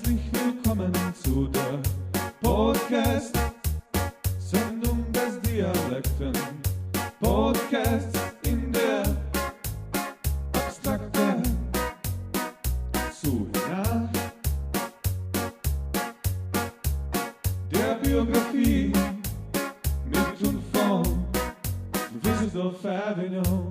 Herzlich willkommen zu der Podcast-Sendung des Dialekten. Podcast in der abstrakten Zuhörer der Biografie mit und von Düsseldorf Avignon.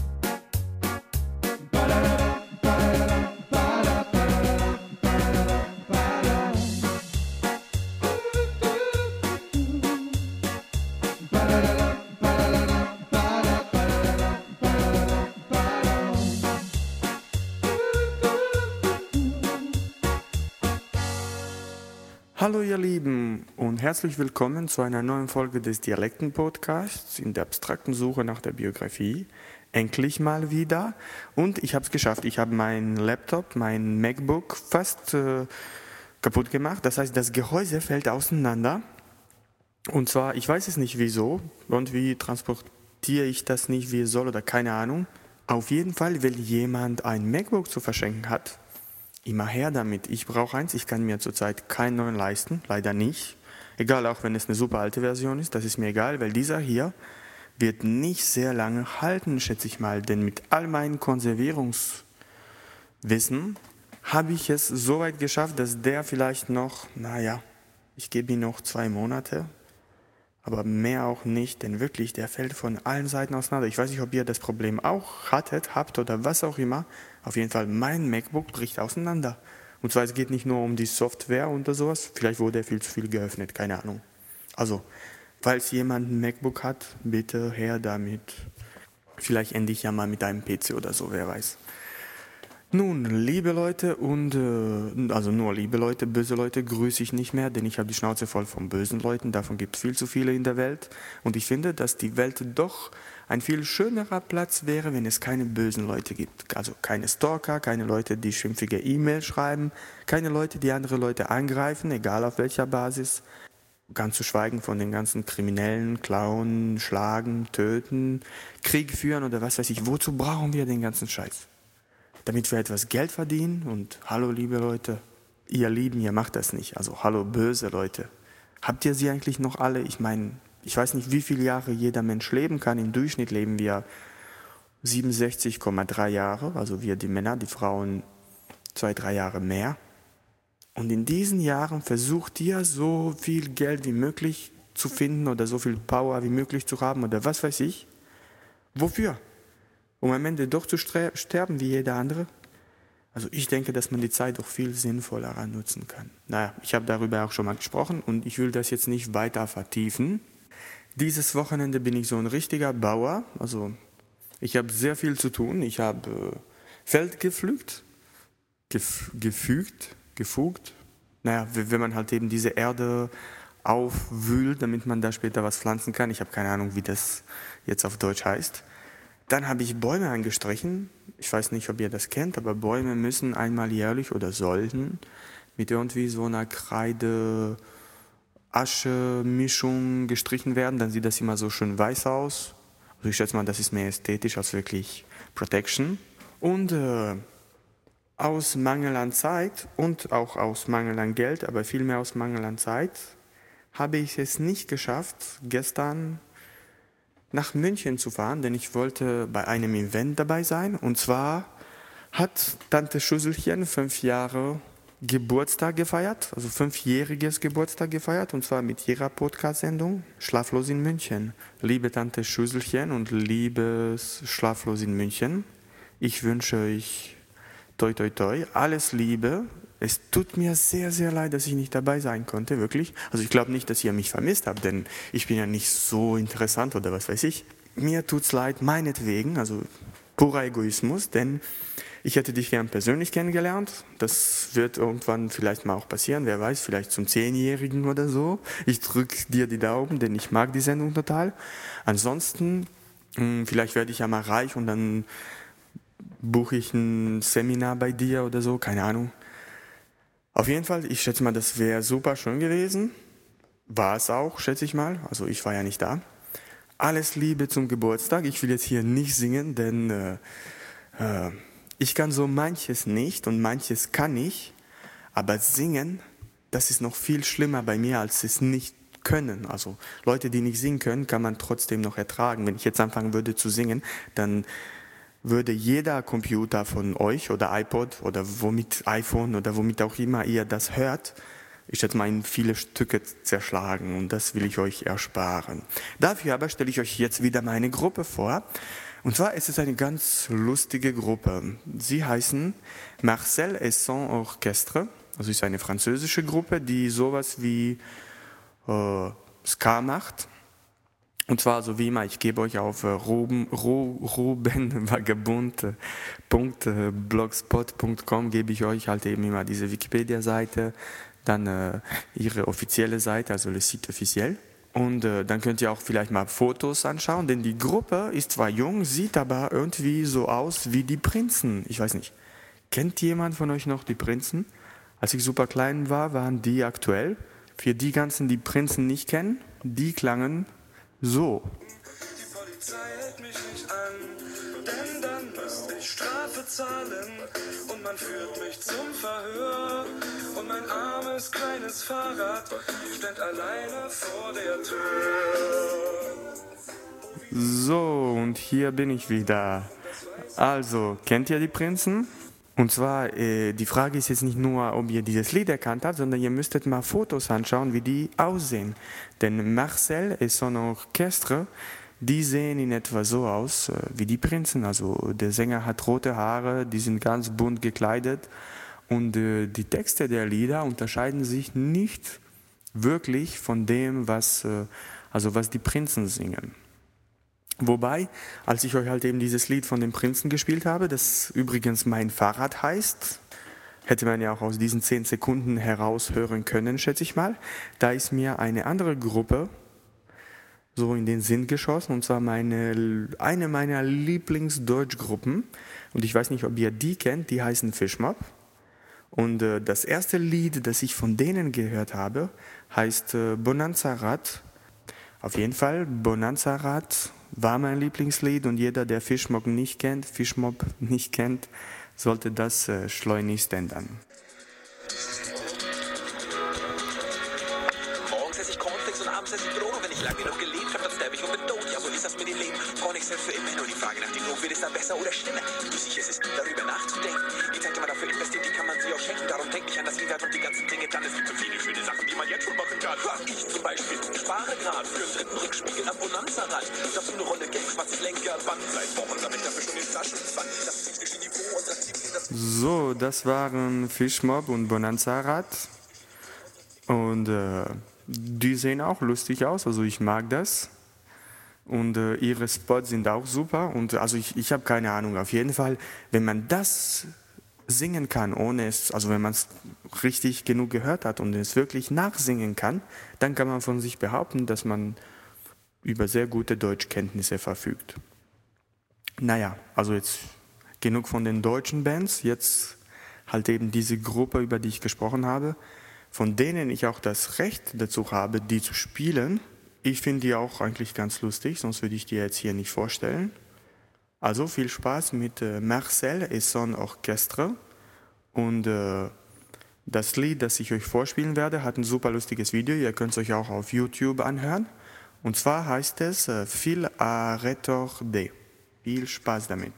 Hallo ihr Lieben und herzlich willkommen zu einer neuen Folge des Dialekten-Podcasts in der abstrakten Suche nach der Biografie. Endlich mal wieder und ich habe es geschafft. Ich habe meinen Laptop, mein MacBook fast kaputt gemacht. Das heißt, das Gehäuse fällt auseinander und zwar, ich weiß es nicht wieso und wie transportiere ich das nicht, wie es soll oder keine Ahnung. Auf jeden Fall, wenn jemand ein MacBook zu verschenken hat, immer her damit. Ich brauche eins, ich kann mir zurzeit keinen neuen leisten, leider nicht. Egal, auch wenn es eine super alte Version ist, das ist mir egal, weil dieser hier wird nicht sehr lange halten, schätze ich mal. Denn mit all meinem Konservierungswissen habe ich es so weit geschafft, dass der vielleicht noch, ich gebe ihm noch 2 Monate, aber mehr auch nicht, denn wirklich, der fällt von allen Seiten auseinander. Ich weiß nicht, ob ihr das Problem auch habt oder was auch immer. Auf jeden Fall, mein MacBook bricht auseinander. Und zwar, es geht nicht nur um die Software oder sowas. Vielleicht wurde er viel zu viel geöffnet, keine Ahnung. Also, falls jemand ein MacBook hat, bitte her damit. Vielleicht ende ich ja mal mit einem PC oder so, wer weiß. Nun, liebe Leute also nur liebe Leute, böse Leute grüße ich nicht mehr, denn ich habe die Schnauze voll von bösen Leuten, davon gibt es viel zu viele in der Welt. Und ich finde, dass die Welt doch ein viel schönerer Platz wäre, wenn es keine bösen Leute gibt. Also keine Stalker, keine Leute, die schimpfige E-Mails schreiben, keine Leute, die andere Leute angreifen, egal auf welcher Basis. Ganz zu schweigen von den ganzen Kriminellen, klauen, schlagen, töten, Krieg führen oder was weiß ich. Wozu brauchen wir den ganzen Scheiß? Damit wir etwas Geld verdienen und hallo liebe Leute, ihr Lieben, ihr macht das nicht, also hallo böse Leute. Habt ihr sie eigentlich noch alle? Ich meine, ich weiß nicht, wie viele Jahre jeder Mensch leben kann, im Durchschnitt leben wir 67,3 Jahre, also wir die Männer, die Frauen 2-3 Jahre mehr. Und in diesen Jahren versucht ihr so viel Geld wie möglich zu finden oder so viel Power wie möglich zu haben oder was weiß ich. Wofür? Um am Ende doch zu sterben wie jeder andere? Also ich denke, dass man die Zeit doch viel sinnvoller nutzen kann. Ich habe darüber auch schon mal gesprochen und ich will das jetzt nicht weiter vertiefen. Dieses Wochenende bin ich so ein richtiger Bauer. Also ich habe sehr viel zu tun. Ich habe Feld gepflügt, gefugt. Wenn man halt eben diese Erde aufwühlt, damit man da später was pflanzen kann. Ich habe keine Ahnung, wie das jetzt auf Deutsch heißt. Dann habe ich Bäume angestrichen. Ich weiß nicht, ob ihr das kennt, aber Bäume müssen einmal jährlich oder sollten mit irgendwie so einer Kreide-Asche-Mischung gestrichen werden. Dann sieht das immer so schön weiß aus. Also ich schätze mal, das ist mehr ästhetisch als wirklich Protection. Und aus Mangel an Zeit und auch aus Mangel an Geld, aber vielmehr aus Mangel an Zeit, habe ich es nicht geschafft, gestern nach München zu fahren, denn ich wollte bei einem Event dabei sein. Und zwar hat Tante Schüsselchen 5 Jahre Geburtstag gefeiert, also 5-jähriges Geburtstag gefeiert, und zwar mit ihrer Podcast-Sendung Schlaflos in München. Liebe Tante Schüsselchen und liebes Schlaflos in München, ich wünsche euch toi toi toi, alles Liebe. Es tut mir sehr, sehr leid, dass ich nicht dabei sein konnte, wirklich. Also ich glaube nicht, dass ihr mich vermisst habt, denn ich bin ja nicht so interessant oder was weiß ich. Mir tut's leid, meinetwegen, also purer Egoismus, denn ich hätte dich gern persönlich kennengelernt. Das wird irgendwann vielleicht mal auch passieren, wer weiß, vielleicht zum 10-Jährigen oder so. Ich drücke dir die Daumen, denn ich mag die Sendung total. Ansonsten, vielleicht werde ich ja mal reich und dann buche ich ein Seminar bei dir oder so, keine Ahnung. Auf jeden Fall, ich schätze mal, das wäre super schön gewesen. War es auch, schätze ich mal. Also ich war ja nicht da. Alles Liebe zum Geburtstag. Ich will jetzt hier nicht singen, denn ich kann so manches nicht und manches kann ich. Aber singen, das ist noch viel schlimmer bei mir, als es nicht können. Also Leute, die nicht singen können, kann man trotzdem noch ertragen. Wenn ich jetzt anfangen würde zu singen, dann würde jeder Computer von euch oder iPod oder womit iPhone oder womit auch immer ihr das hört, ich schätze mal in viele Stücke zerschlagen und das will ich euch ersparen. Dafür aber stelle ich euch jetzt wieder meine Gruppe vor. Und zwar ist es eine ganz lustige Gruppe. Sie heißen Marcel et son Orchestre. Also ist eine französische Gruppe, die sowas wie Ska macht. Und zwar so wie immer, ich gebe euch auf rubenvagabund.blogspot.com gebe ich euch halt eben immer diese Wikipedia-Seite, dann ihre offizielle Seite, also le site officiel. Und dann könnt ihr auch vielleicht mal Fotos anschauen, denn die Gruppe ist zwar jung, sieht aber irgendwie so aus wie die Prinzen. Ich weiß nicht, kennt jemand von euch noch die Prinzen? Als ich super klein war, waren die aktuell. Für die ganzen, die Prinzen nicht kennen, die klangen so. Die Polizei hält mich nicht an, denn dann müsste ich Strafe zahlen und man führt mich zum Verhör und mein armes kleines Fahrrad steht alleine vor der Tür. So, und hier bin ich wieder. Also, kennt ihr die Prinzen? Und zwar, die Frage ist jetzt nicht nur, ob ihr dieses Lied erkannt habt, sondern ihr müsstet mal Fotos anschauen, wie die aussehen. Denn Marcel et son Orchestre, die sehen in etwa so aus wie die Prinzen. Also der Sänger hat rote Haare, die sind ganz bunt gekleidet und die Texte der Lieder unterscheiden sich nicht wirklich von dem, was die Prinzen singen. Wobei, als ich euch halt eben dieses Lied von den Prinzen gespielt habe, das übrigens Mein Fahrrad heißt, hätte man ja auch aus diesen 10 Sekunden heraushören können, schätze ich mal, da ist mir eine andere Gruppe so in den Sinn geschossen, und zwar eine meiner Lieblingsdeutschgruppen, und ich weiß nicht, ob ihr die kennt, die heißen Fischmob. Und das erste Lied, das ich von denen gehört habe, heißt Bonanza Rad. Auf jeden Fall, Bonanza Rad war mein Lieblingslied, und jeder, der Fischmob nicht kennt, sollte das schleunigst ändern. Morgens esse ich Cornflakes und abends esse ich Drogen. Wenn ich lang genug gelebt habe, dann sterbe ich und bin tot. Ja, wohl ist das mit dem Leben? Gar nichts für immer. Nur die Frage nach dem Druck, wird es dann besser oder schlimmer? Wie sicher es ist, darüber nachzudenken. Die Zeit, die man dafür investiert, die kann man sich auch schenken. Darum denkt nicht an das Lied und die ganzen Dinge dann. Es gibt so viele schöne Sachen, die man jetzt schon machen kann. Ich zum Beispiel spare gerade für den 3. Rückspiegel am Bonanza-Rad. Dazu eine Rolle Geld, was ich Lenker, Band. Seit Wochen sammle ich dafür schon den Flaschenzwang. Das psychische Niveau unserer Ziele. So, das waren Fischmob und Bonanza Rad. Und die sehen auch lustig aus, also ich mag das. Und ihre Spots sind auch super. Und also ich habe keine Ahnung, auf jeden Fall, wenn man das singen kann, ohne es, also wenn man es richtig genug gehört hat und es wirklich nachsingen kann, dann kann man von sich behaupten, dass man über sehr gute Deutschkenntnisse verfügt. Naja, also jetzt genug von den deutschen Bands, jetzt halt eben diese Gruppe, über die ich gesprochen habe, von denen ich auch das Recht dazu habe, die zu spielen. Ich finde die auch eigentlich ganz lustig, sonst würde ich die jetzt hier nicht vorstellen. Also viel Spaß mit Marcel et son Orchestre. Und das Lied, das ich euch vorspielen werde, hat ein super lustiges Video. Ihr könnt es euch auch auf YouTube anhören. Und zwar heißt es Fil à retordé. Viel Spaß damit.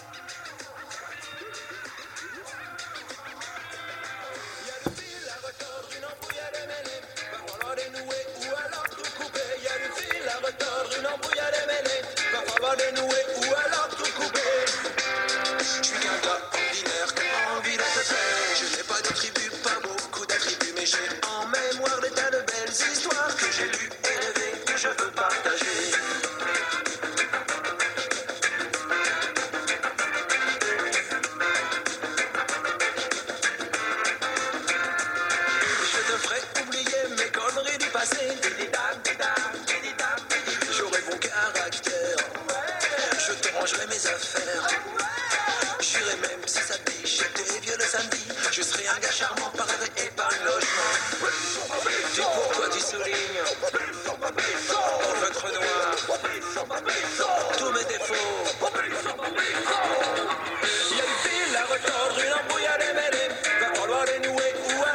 J'aurai bon caractère, je te rangerai mes affaires. J'irai même si ça te dit, j'étais vieux le samedi. Je serai un gars charmant par rêve et par logement. Tu pour toi tu soulignes mon ventre noir, tous mes défauts. Il y a du fil à retordre, une embrouille à démêler. Va falloir dénouer ou à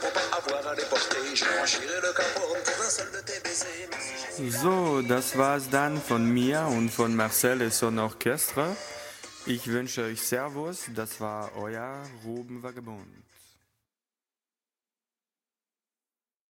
pour pas avoir à les porter. Je franchirai le Caporne pour un seul de tes baisers. So, das war's dann von mir und von Marcel et son Orchestre. Ich wünsche euch Servus, das war euer Ruben Vagabond.